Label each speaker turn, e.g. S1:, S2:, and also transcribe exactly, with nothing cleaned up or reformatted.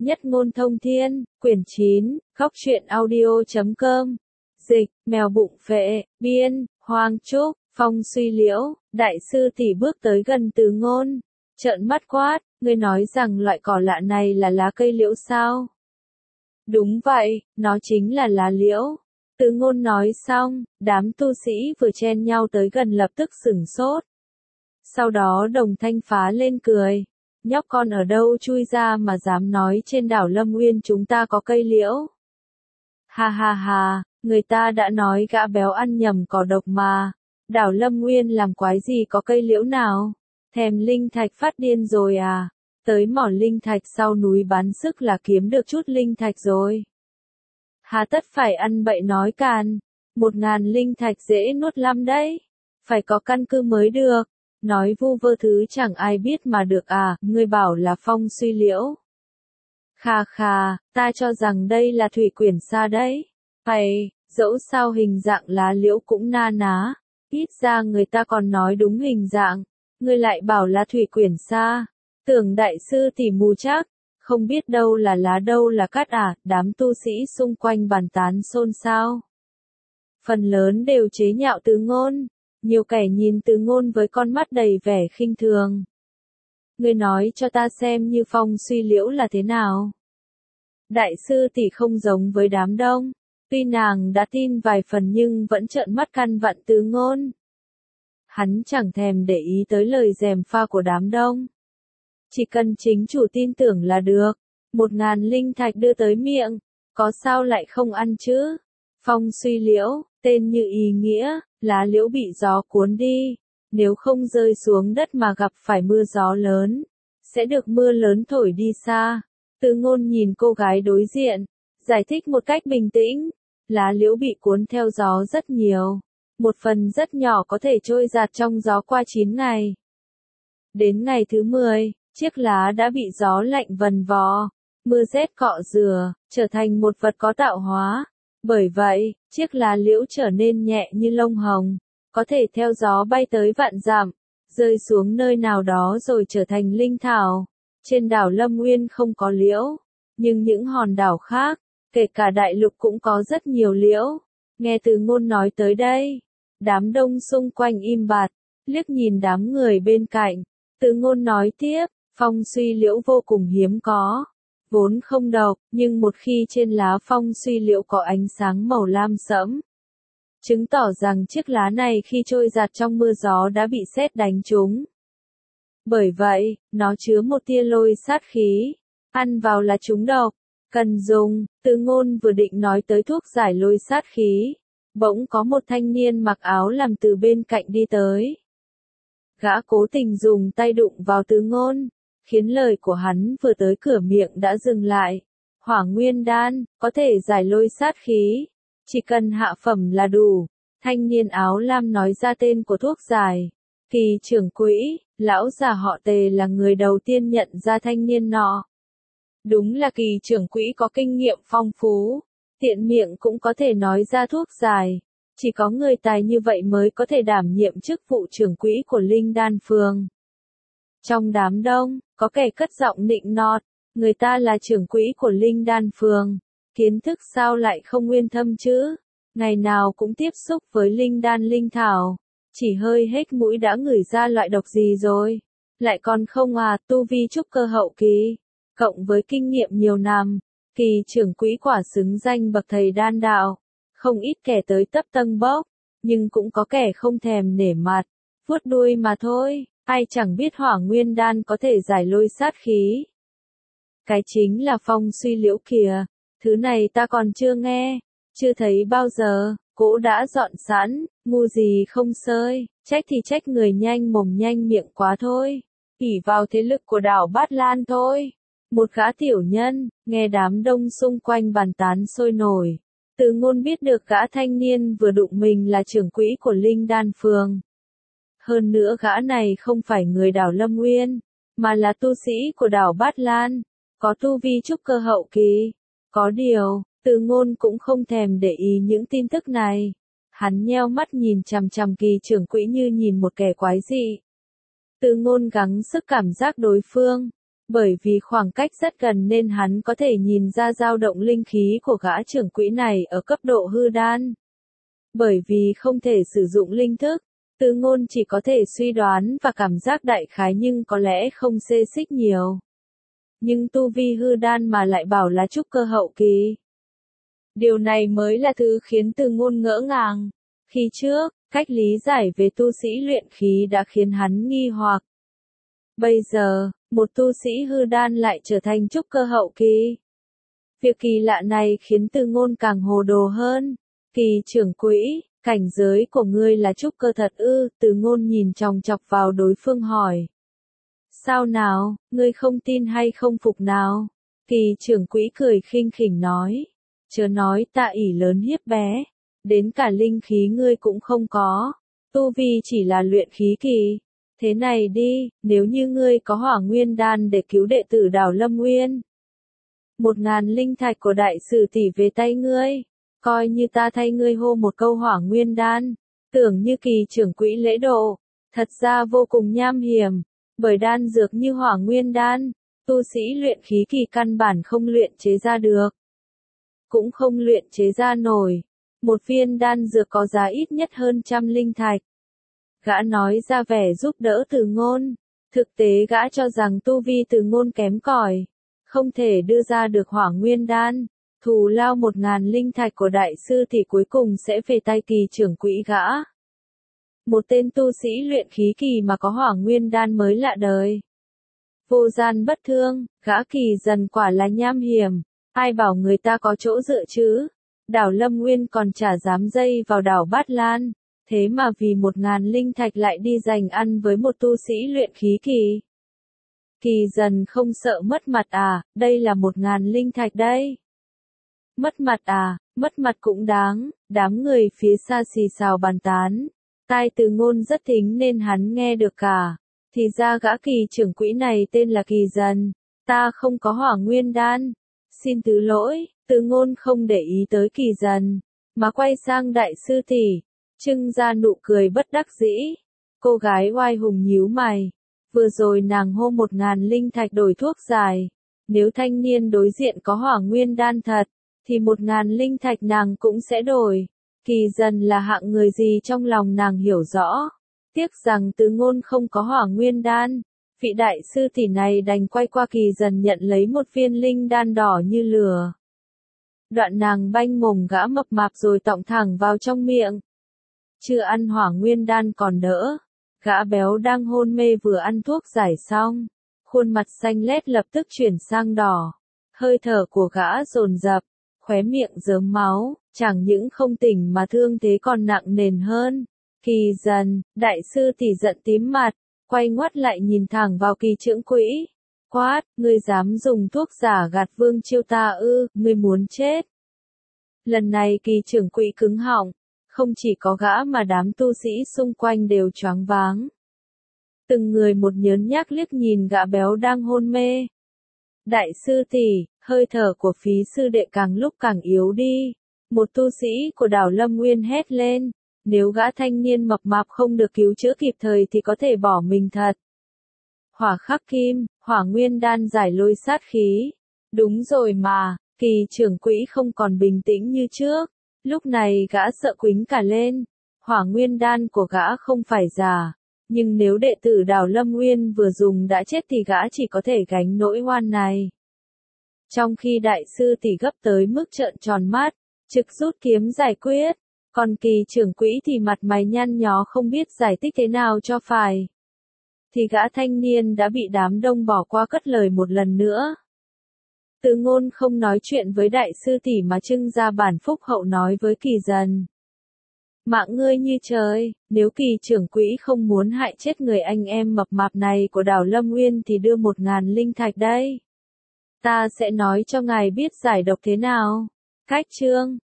S1: Nhất ngôn thông thiên, quyển chín, góc truyện audio chấm com. Dịch, mèo bụng phệ, biên, Hoang Trúc, phong suy liễu, đại sư tỷ bước tới gần Từ Ngôn, trợn mắt quát, ngươi nói rằng loại cỏ lạ này là lá cây liễu sao? Đúng vậy, nó chính là lá liễu. Từ Ngôn nói xong, đám tu sĩ vừa chen nhau tới gần lập tức sửng sốt. Sau đó đồng thanh phá lên cười. Nhóc con ở đâu chui ra mà dám nói trên đảo Lâm Uyên chúng ta có cây liễu? Ha ha ha, người ta đã nói gã béo ăn nhầm cỏ độc mà. Đảo Lâm Uyên làm quái gì có cây liễu nào? Thèm linh thạch phát điên rồi à? Tới mỏ linh thạch sau núi bán sức là kiếm được chút linh thạch rồi. Hà tất phải ăn bậy nói càn. Một ngàn linh thạch dễ nuốt lắm đấy. Phải có căn cứ mới được. Nói vu vơ thứ chẳng ai biết mà được à, ngươi bảo là phong suy liễu. Khà khà, ta cho rằng đây là thủy quyển sa đấy. Hay, dẫu sao hình dạng lá liễu cũng na ná. Ít ra người ta còn nói đúng hình dạng. Ngươi lại bảo là thủy quyển sa. Tưởng đại sư tỉ mù chắc. Không biết đâu là lá đâu là cát à, đám tu sĩ xung quanh bàn tán xôn xao. Phần lớn đều chế nhạo Từ Ngôn. Nhiều kẻ nhìn Từ Ngôn với con mắt đầy vẻ khinh thường. Ngươi nói cho ta xem như phong suy liễu là thế nào. Đại sư tỷ không giống với đám đông. Tuy nàng đã tin vài phần nhưng vẫn trợn mắt căn vặn Từ Ngôn. Hắn chẳng thèm để ý tới lời gièm pha của đám đông. Chỉ cần chính chủ tin tưởng là được. Một ngàn linh thạch đưa tới miệng. Có sao lại không ăn chứ? Phong suy liễu, tên như ý nghĩa, lá liễu bị gió cuốn đi. Nếu không rơi xuống đất mà gặp phải mưa gió lớn, sẽ được mưa lớn thổi đi xa. Từ Ngôn nhìn cô gái đối diện, giải thích một cách bình tĩnh. Lá liễu bị cuốn theo gió rất nhiều. Một phần rất nhỏ có thể trôi giạt trong gió qua chín ngày. Đến ngày thứ mười, chiếc lá đã bị gió lạnh vần vò, mưa rét cọ rửa, trở thành một vật có tạo hóa. Bởi vậy, chiếc lá liễu trở nên nhẹ như lông hồng, có thể theo gió bay tới vạn dặm, rơi xuống nơi nào đó rồi trở thành linh thảo. Trên đảo Lâm Uyên không có liễu, nhưng những hòn đảo khác, kể cả đại lục cũng có rất nhiều liễu. Nghe Từ Ngôn nói tới đây, đám đông xung quanh im bặt, liếc nhìn đám người bên cạnh. Từ Ngôn nói tiếp, phong suy liễu vô cùng hiếm có. Vốn không độc, nhưng một khi trên lá phong suy liễu có ánh sáng màu lam sẫm, chứng tỏ rằng chiếc lá này khi trôi giạt trong mưa gió đã bị sét đánh trúng. Bởi vậy, nó chứa một tia lôi sát khí, ăn vào là trúng độc, cần dùng. Từ Ngôn vừa định nói tới thuốc giải lôi sát khí, bỗng có một thanh niên mặc áo làm từ bên cạnh đi tới. Gã cố tình dùng tay đụng vào Từ Ngôn, khiến lời của hắn vừa tới cửa miệng đã dừng lại. Hỏa nguyên đan, có thể giải lôi sát khí. Chỉ cần hạ phẩm là đủ. Thanh niên áo lam nói ra tên của thuốc giải. Kỳ trưởng quỹ, lão già họ Tề là người đầu tiên nhận ra thanh niên nọ. Đúng là kỳ trưởng quỹ có kinh nghiệm phong phú. Tiện miệng cũng có thể nói ra thuốc giải. Chỉ có người tài như vậy mới có thể đảm nhiệm chức vụ trưởng quỹ của Linh Đan Phường. Trong đám đông, có kẻ cất giọng nịnh nọt, người ta là trưởng quỹ của Linh Đan Phường, kiến thức sao lại không nguyên thâm chứ, ngày nào cũng tiếp xúc với linh đan linh thảo, chỉ hơi hết mũi đã ngửi ra loại độc gì rồi, lại còn không à, tu vi trúc cơ hậu kỳ, cộng với kinh nghiệm nhiều năm, kỳ trưởng quỹ quả xứng danh bậc thầy đan đạo, không ít kẻ tới tấp tâng bốc, nhưng cũng có kẻ không thèm nể mặt, vuốt đuôi mà thôi. Ai chẳng biết hỏa nguyên đan có thể giải lôi sát khí. Cái chính là phong suy liễu kìa. Thứ này ta còn chưa nghe, chưa thấy bao giờ. Cỗ đã dọn sẵn, ngu gì không sơi. Trách thì trách người nhanh mồm nhanh miệng quá thôi. ỷ vào thế lực của đảo Bát Lan thôi. Một gã tiểu nhân, nghe đám đông xung quanh bàn tán sôi nổi. Từ Ngôn biết được gã thanh niên vừa đụng mình là trưởng quỹ của Linh Đan Phường. Hơn nữa gã này không phải người đảo Lâm Uyên, mà là tu sĩ của đảo Bát Lan, có tu vi trúc cơ hậu kỳ. Có điều, Từ Ngôn cũng không thèm để ý những tin tức này. Hắn nheo mắt nhìn chằm chằm kỳ trưởng quỹ như nhìn một kẻ quái dị. Từ Ngôn gắng sức cảm giác đối phương. Bởi vì khoảng cách rất gần nên hắn có thể nhìn ra dao động linh khí của gã trưởng quỹ này ở cấp độ hư đan. Bởi vì không thể sử dụng linh thức, Từ Ngôn chỉ có thể suy đoán và cảm giác đại khái nhưng có lẽ không xê xích nhiều. Nhưng tu vi hư đan mà lại bảo là trúc cơ hậu kỳ. Điều này mới là thứ khiến Từ Ngôn ngỡ ngàng. Khi trước, cách lý giải về tu sĩ luyện khí đã khiến hắn nghi hoặc. Bây giờ, một tu sĩ hư đan lại trở thành trúc cơ hậu kỳ. Việc kỳ lạ này khiến Từ Ngôn càng hồ đồ hơn. Kỳ trưởng quỹ, cảnh giới của ngươi là trúc cơ thật ư? Từ Ngôn nhìn chòng chọc vào đối phương hỏi. Sao nào, ngươi không tin hay không phục nào? Kỳ trưởng quỹ cười khinh khỉnh nói. Chớ nói ta ỷ lớn hiếp bé. Đến cả linh khí ngươi cũng không có. Tu vi chỉ là luyện khí kỳ. Thế này đi, nếu như ngươi có hỏa nguyên đan để cứu đệ tử Đào Lâm Nguyên. Một ngàn linh thạch của đại sử tỷ về tay ngươi. Coi như ta thay ngươi hô một câu hỏa nguyên đan. Tưởng như kỳ trưởng quỹ lễ độ. Thật ra vô cùng nham hiểm. Bởi đan dược như hỏa nguyên đan, tu sĩ luyện khí kỳ căn bản không luyện chế ra được. Cũng không luyện chế ra nổi. Một viên đan dược có giá ít nhất hơn trăm linh thạch. Gã nói ra vẻ giúp đỡ Từ Ngôn. Thực tế gã cho rằng tu vi Từ Ngôn kém cỏi, không thể đưa ra được hỏa nguyên đan. Thù lao một ngàn linh thạch của đại sư thì cuối cùng sẽ về tay kỳ trưởng quỹ gã. Một tên tu sĩ luyện khí kỳ mà có hỏa nguyên đan mới lạ đời. Vô gian bất thương, gã Kỳ Dần quả là nham hiểm. Ai bảo người ta có chỗ dựa chứ? Đảo Lâm Nguyên còn chả dám dây vào đảo Bát Lan. Thế mà vì một ngàn linh thạch lại đi giành ăn với một tu sĩ luyện khí kỳ. Kỳ Dần không sợ mất mặt à? Đây là một ngàn linh thạch đây. Mất mặt à? Mất mặt cũng đáng. Đám người phía xa xì xào bàn tán. Tai Từ Ngôn rất thính nên hắn nghe được cả. Thì ra gã kỳ trưởng quỹ này tên là Kỳ Dần. Ta không có hỏa nguyên đan. Xin thứ lỗi. Từ Ngôn không để ý tới Kỳ Dần, mà quay sang đại sư tỷ, trưng ra nụ cười bất đắc dĩ. Cô gái oai hùng nhíu mày. Vừa rồi nàng hô một ngàn linh thạch đổi thuốc giải. Nếu thanh niên đối diện có hỏa nguyên đan thật, thì một ngàn linh thạch nàng cũng sẽ đổi. Kỳ Dần là hạng người gì trong lòng nàng hiểu rõ. Tiếc rằng Từ Ngôn không có hỏa nguyên đan. Vị đại sư tỷ này đành quay qua Kỳ Dần nhận lấy một viên linh đan đỏ như lửa. Đoạn nàng banh mồm gã mập mạp rồi tọng thẳng vào trong miệng. Chưa ăn hỏa nguyên đan còn đỡ. Gã béo đang hôn mê vừa ăn thuốc giải xong. Khuôn mặt xanh lét lập tức chuyển sang đỏ. Hơi thở của gã dồn dập, khóe miệng rớm máu, chẳng những không tỉnh mà thương thế còn nặng nề hơn. Kỳ Dần, đại sư tỷ giận tím mặt, quay ngoắt lại nhìn thẳng vào kỳ trưởng quỹ. Quát, ngươi dám dùng thuốc giả gạt Vương Chiêu ta ư, ngươi muốn chết. Lần này kỳ trưởng quỹ cứng họng, không chỉ có gã mà đám tu sĩ xung quanh đều choáng váng. Từng người một nhớn nhác liếc nhìn gã béo đang hôn mê. Đại sư tỷ, hơi thở của phí sư đệ càng lúc càng yếu đi. Một tu sĩ của đảo Lâm Nguyên hét lên, nếu gã thanh niên mập mạp không được cứu chữa kịp thời thì có thể bỏ mình thật. Hỏa khắc kim, hỏa nguyên đan giải lôi sát khí. Đúng rồi mà, kỳ trưởng quỹ không còn bình tĩnh như trước. Lúc này gã sợ quính cả lên. Hỏa nguyên đan của gã không phải giả. Nhưng nếu đệ tử đảo Lâm Nguyên vừa dùng đã chết thì gã chỉ có thể gánh nỗi oan này. Trong khi đại sư tỷ gấp tới mức trợn tròn mắt, trực rút kiếm giải quyết. Còn kỳ trưởng quỹ thì mặt mày nhăn nhó không biết giải thích thế nào cho phải. Thì gã thanh niên đã bị đám đông bỏ qua cất lời một lần nữa. Từ Ngôn không nói chuyện với đại sư tỷ mà trưng ra bản phúc hậu nói với Kỳ Dần. Mạng ngươi như trời, nếu kỳ trưởng quỹ không muốn hại chết người anh em mập mạp này của đảo Lâm Nguyên thì đưa một ngàn linh thạch đây. Ta sẽ nói cho ngài biết giải độc thế nào. Cách chương